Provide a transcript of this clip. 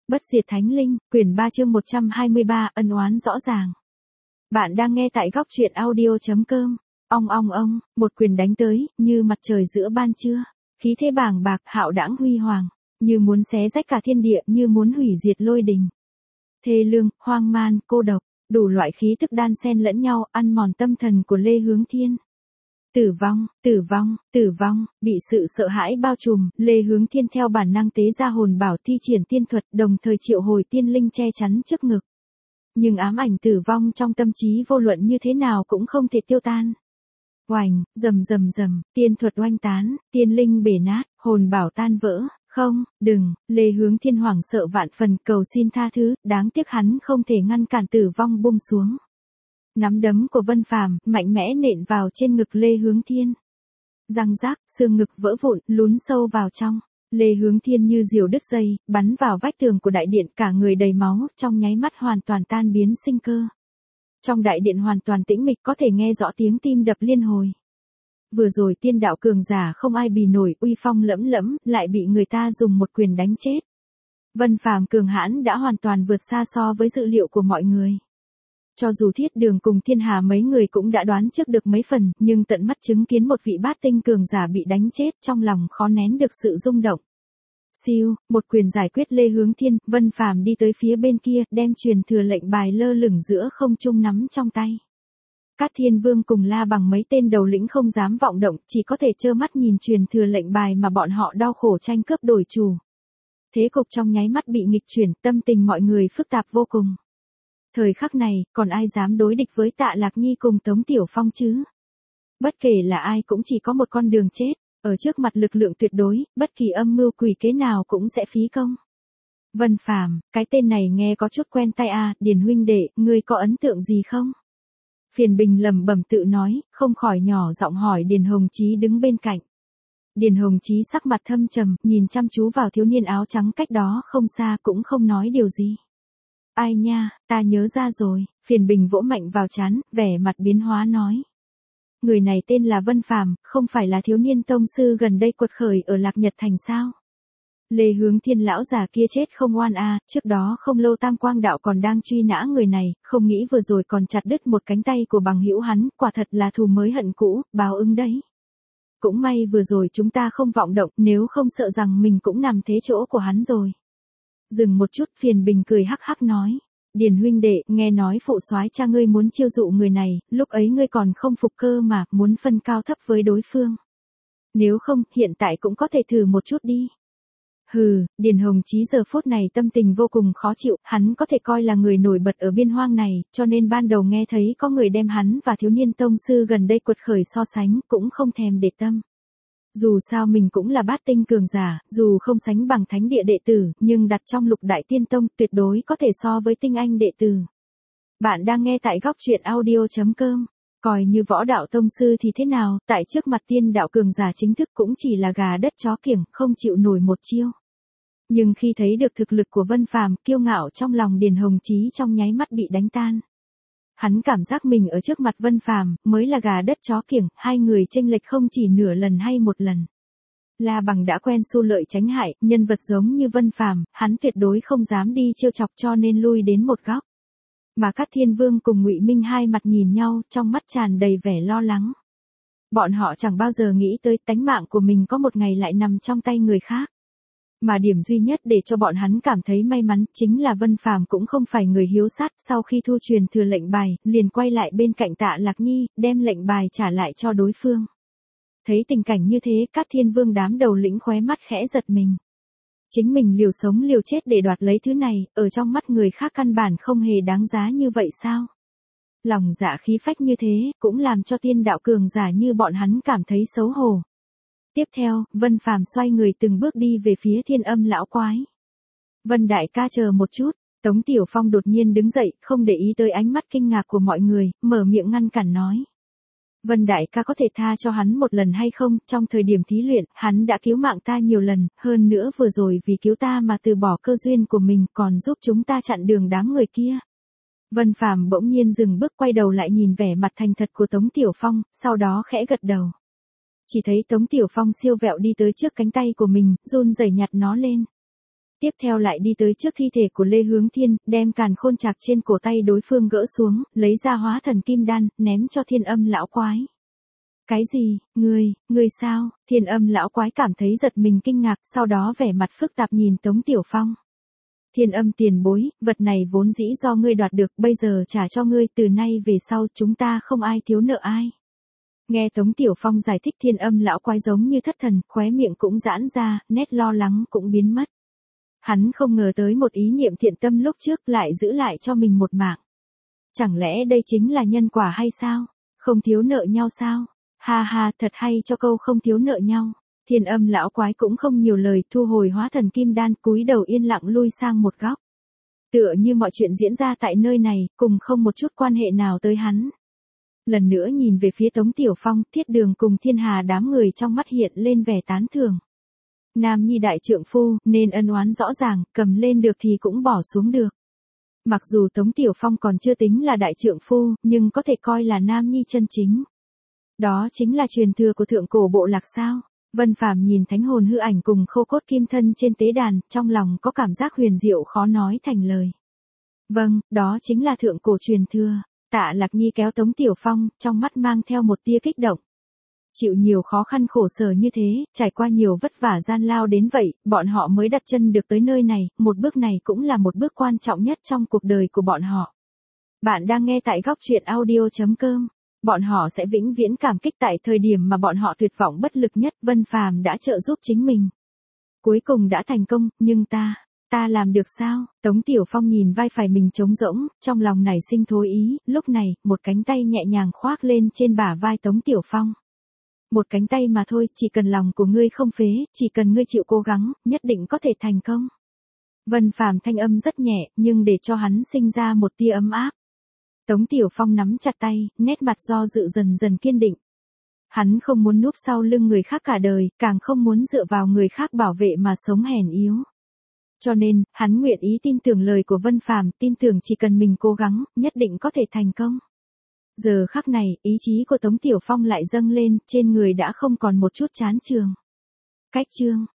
Bất diệt thánh linh, quyển 3 chương 123, ân oán rõ ràng. Bạn đang nghe tại góc truyện audio.com. Ong, một quyền đánh tới, như mặt trời giữa ban trưa. Khí thế bàng bạc, hạo đãng huy hoàng, như muốn xé rách cả thiên địa, như muốn hủy diệt lôi đình. Thê lương, hoang man, cô độc, đủ loại khí tức đan xen lẫn nhau, ăn mòn tâm thần của Lê Hướng Thiên. Tử vong, bị sự sợ hãi bao trùm, Lê Hướng Thiên theo bản năng tế ra hồn bảo thi triển tiên thuật, đồng thời triệu hồi tiên linh che chắn trước ngực. Nhưng ám ảnh tử vong trong tâm trí vô luận như thế nào cũng không thể tiêu tan. Oành, rầm, tiên thuật oanh tán, tiên linh bể nát, hồn bảo tan vỡ. Không, đừng, Lê Hướng Thiên hoảng sợ vạn phần, cầu xin tha thứ, đáng tiếc hắn không thể ngăn cản tử vong buông xuống. Nắm đấm của Vân Phàm mạnh mẽ nện vào trên ngực Lê Hướng Thiên. Răng rác, xương ngực vỡ vụn, lún sâu vào trong. Lê Hướng Thiên như diều đứt dây, bắn vào vách tường của đại điện, cả người đầy máu, trong nháy mắt hoàn toàn tan biến sinh cơ. Trong đại điện hoàn toàn tĩnh mịch, có thể nghe rõ tiếng tim đập liên hồi. Vừa rồi tiên đạo cường giả không ai bì nổi, uy phong lẫm lẫm, lại bị người ta dùng một quyền đánh chết. Vân Phàm cường hãn đã hoàn toàn vượt xa so với dự liệu của mọi người. Cho dù Thiết Đường cùng Thiên Hà mấy người cũng đã đoán trước được mấy phần, nhưng tận mắt chứng kiến một vị bát tinh cường giả bị đánh chết, trong lòng khó nén được sự rung động. Siêu, một quyền giải quyết Lê Hướng Thiên, Vân Phàm đi tới phía bên kia, đem truyền thừa lệnh bài lơ lửng giữa không trung nắm trong tay. Cát Thiên Vương cùng La Bằng mấy tên đầu lĩnh không dám vọng động, chỉ có thể trơ mắt nhìn truyền thừa lệnh bài mà bọn họ đau khổ tranh cướp đổi chủ. Thế cục trong nháy mắt bị nghịch chuyển, tâm tình mọi người phức tạp vô cùng. Thời khắc này, còn ai dám đối địch với Tạ Lạc Nhi cùng Tống Tiểu Phong chứ? Bất kể là ai cũng chỉ có một con đường chết, ở trước mặt lực lượng tuyệt đối, bất kỳ âm mưu quỷ kế nào cũng sẽ phí công. Vân Phàm, cái tên này nghe có chút quen tai à, Điền huynh đệ, ngươi có ấn tượng gì không? Phiền Bình lẩm bẩm tự nói, không khỏi nhỏ giọng hỏi Điền Hồng Chí đứng bên cạnh. Điền Hồng Chí sắc mặt thâm trầm, nhìn chăm chú vào thiếu niên áo trắng cách đó không xa, cũng không nói điều gì. Ai nha, ta nhớ ra rồi, Phiền Bình vỗ mạnh vào trán, vẻ mặt biến hóa nói. Người này tên là Vân Phàm, không phải là thiếu niên tông sư gần đây quật khởi ở Lạc Nhật Thành sao? Lê Hướng Thiên lão già kia chết không oan à, trước đó không lâu Tam Quang đạo còn đang truy nã người này, không nghĩ vừa rồi còn chặt đứt một cánh tay của bằng hữu hắn, quả thật là thù mới hận cũ, báo ứng đấy. Cũng may vừa rồi chúng ta không vọng động, nếu không sợ rằng mình cũng nằm thế chỗ của hắn rồi. Dừng một chút, Phiền Bình cười hắc hắc nói. Điền huynh đệ, nghe nói phụ soái cha ngươi muốn chiêu dụ người này, lúc ấy ngươi còn không phục cơ mà, muốn phân cao thấp với đối phương. Nếu không, hiện tại cũng có thể thử một chút đi. Hừ, Điền Hồng Chí giờ phút này tâm tình vô cùng khó chịu, hắn có thể coi là người nổi bật ở biên hoang này, cho nên ban đầu nghe thấy có người đem hắn và thiếu niên tông sư gần đây quật khởi so sánh, cũng không thèm để tâm. Dù sao mình cũng là bát tinh cường giả, dù không sánh bằng thánh địa đệ tử, nhưng đặt trong lục đại tiên tông tuyệt đối có thể so với tinh anh đệ tử. Bạn đang nghe tại góc truyện audio.com. Coi như võ đạo tông sư thì thế nào, tại trước mặt tiên đạo cường giả chính thức cũng chỉ là gà đất chó kiểng, không chịu nổi một chiêu. Nhưng khi thấy được thực lực của Vân Phàm, kiêu ngạo trong lòng Điền Hồng Chí trong nháy mắt bị đánh tan. Hắn cảm giác mình ở trước mặt Vân Phàm mới là gà đất chó kiểng, hai người chênh lệch không chỉ nửa lần hay một lần. La Bằng đã quen xu lợi tránh hại, nhân vật giống như Vân Phàm, hắn tuyệt đối không dám đi trêu chọc cho nên lui đến một góc. Mà Cát Thiên Vương cùng Ngụy Minh hai mặt nhìn nhau, trong mắt tràn đầy vẻ lo lắng. Bọn họ chẳng bao giờ nghĩ tới tánh mạng của mình có một ngày lại nằm trong tay người khác. Mà điểm duy nhất để cho bọn hắn cảm thấy may mắn chính là Vân Phàm cũng không phải người hiếu sát, sau khi thu truyền thừa lệnh bài, liền quay lại bên cạnh Tạ Lạc Nhi, đem lệnh bài trả lại cho đối phương. Thấy tình cảnh như thế, Cát Thiên Vương đám đầu lĩnh khóe mắt khẽ giật mình. Chính mình liều sống liều chết để đoạt lấy thứ này, ở trong mắt người khác căn bản không hề đáng giá như vậy sao? Lòng dạ khí phách như thế, cũng làm cho tiên đạo cường giả như bọn hắn cảm thấy xấu hổ. Tiếp theo, Vân Phàm xoay người từng bước đi về phía Thiên Âm lão quái. Vân đại ca chờ một chút, Tống Tiểu Phong đột nhiên đứng dậy, không để ý tới ánh mắt kinh ngạc của mọi người, mở miệng ngăn cản nói. Vân đại ca có thể tha cho hắn một lần hay không, trong thời điểm thí luyện, hắn đã cứu mạng ta nhiều lần, hơn nữa vừa rồi vì cứu ta mà từ bỏ cơ duyên của mình còn giúp chúng ta chặn đường đám người kia. Vân Phàm bỗng nhiên dừng bước quay đầu lại nhìn vẻ mặt thành thật của Tống Tiểu Phong, sau đó khẽ gật đầu. Chỉ thấy Tống Tiểu Phong siêu vẹo đi tới trước cánh tay của mình, run rẩy nhặt nó lên. Tiếp theo lại đi tới trước thi thể của Lê Hướng Thiên, đem càn khôn trạc trên cổ tay đối phương gỡ xuống, lấy ra hóa thần kim đan, ném cho Thiên Âm lão quái. Cái gì, ngươi sao? Thiên Âm lão quái cảm thấy giật mình kinh ngạc, sau đó vẻ mặt phức tạp nhìn Tống Tiểu Phong. Thiên Âm tiền bối, vật này vốn dĩ do ngươi đoạt được, bây giờ trả cho ngươi, từ nay về sau chúng ta không ai thiếu nợ ai. Nghe Tống Tiểu Phong giải thích, Thiên Âm lão quái giống như thất thần, khóe miệng cũng giãn ra, nét lo lắng cũng biến mất. Hắn không ngờ tới một ý niệm thiện tâm lúc trước lại giữ lại cho mình một mạng. Chẳng lẽ đây chính là nhân quả hay sao? Không thiếu nợ nhau sao? Ha ha, thật hay cho câu không thiếu nợ nhau. Thiên Âm lão quái cũng không nhiều lời, thu hồi hóa thần kim đan, cúi đầu yên lặng lui sang một góc. Tựa như mọi chuyện diễn ra tại nơi này, cùng không một chút quan hệ nào tới hắn. Lần nữa nhìn về phía Tống Tiểu Phong, Thiết Đường cùng Thiên Hà đám người trong mắt hiện lên vẻ tán thưởng. Nam nhi đại trượng phu, nên ân oán rõ ràng, cầm lên được thì cũng bỏ xuống được. Mặc dù Tống Tiểu Phong còn chưa tính là đại trượng phu, nhưng có thể coi là nam nhi chân chính. Đó chính là truyền thừa của thượng cổ bộ lạc sao. Vân Phàm nhìn thánh hồn hư ảnh cùng khô cốt kim thân trên tế đàn, trong lòng có cảm giác huyền diệu khó nói thành lời. Vâng, đó chính là thượng cổ truyền thừa. Tạ Lạc Nhi kéo Tống Tiểu Phong, trong mắt mang theo một tia kích động. Chịu nhiều khó khăn khổ sở như thế, trải qua nhiều vất vả gian lao đến vậy, bọn họ mới đặt chân được tới nơi này, một bước này cũng là một bước quan trọng nhất trong cuộc đời của bọn họ. Bạn đang nghe tại góc truyện audio.com. Bọn họ sẽ vĩnh viễn cảm kích tại thời điểm mà bọn họ tuyệt vọng bất lực nhất, Vân Phàm đã trợ giúp chính mình. Cuối cùng đã thành công, nhưng ta làm được sao? Tống Tiểu Phong nhìn vai phải mình trống rỗng, trong lòng nảy sinh thối ý, lúc này, một cánh tay nhẹ nhàng khoác lên trên bả vai Tống Tiểu Phong. Một cánh tay mà thôi, chỉ cần lòng của ngươi không phế, chỉ cần ngươi chịu cố gắng, nhất định có thể thành công. Vân Phàm thanh âm rất nhẹ, nhưng để cho hắn sinh ra một tia ấm áp. Tống Tiểu Phong nắm chặt tay, nét mặt do dự dần dần kiên định. Hắn không muốn núp sau lưng người khác cả đời, càng không muốn dựa vào người khác bảo vệ mà sống hèn yếu. Cho nên, hắn nguyện ý tin tưởng lời của Vân Phàm, tin tưởng chỉ cần mình cố gắng, nhất định có thể thành công. Giờ khắc này, ý chí của Tống Tiểu Phong lại dâng lên, trên người đã không còn một chút chán chường. Cách chương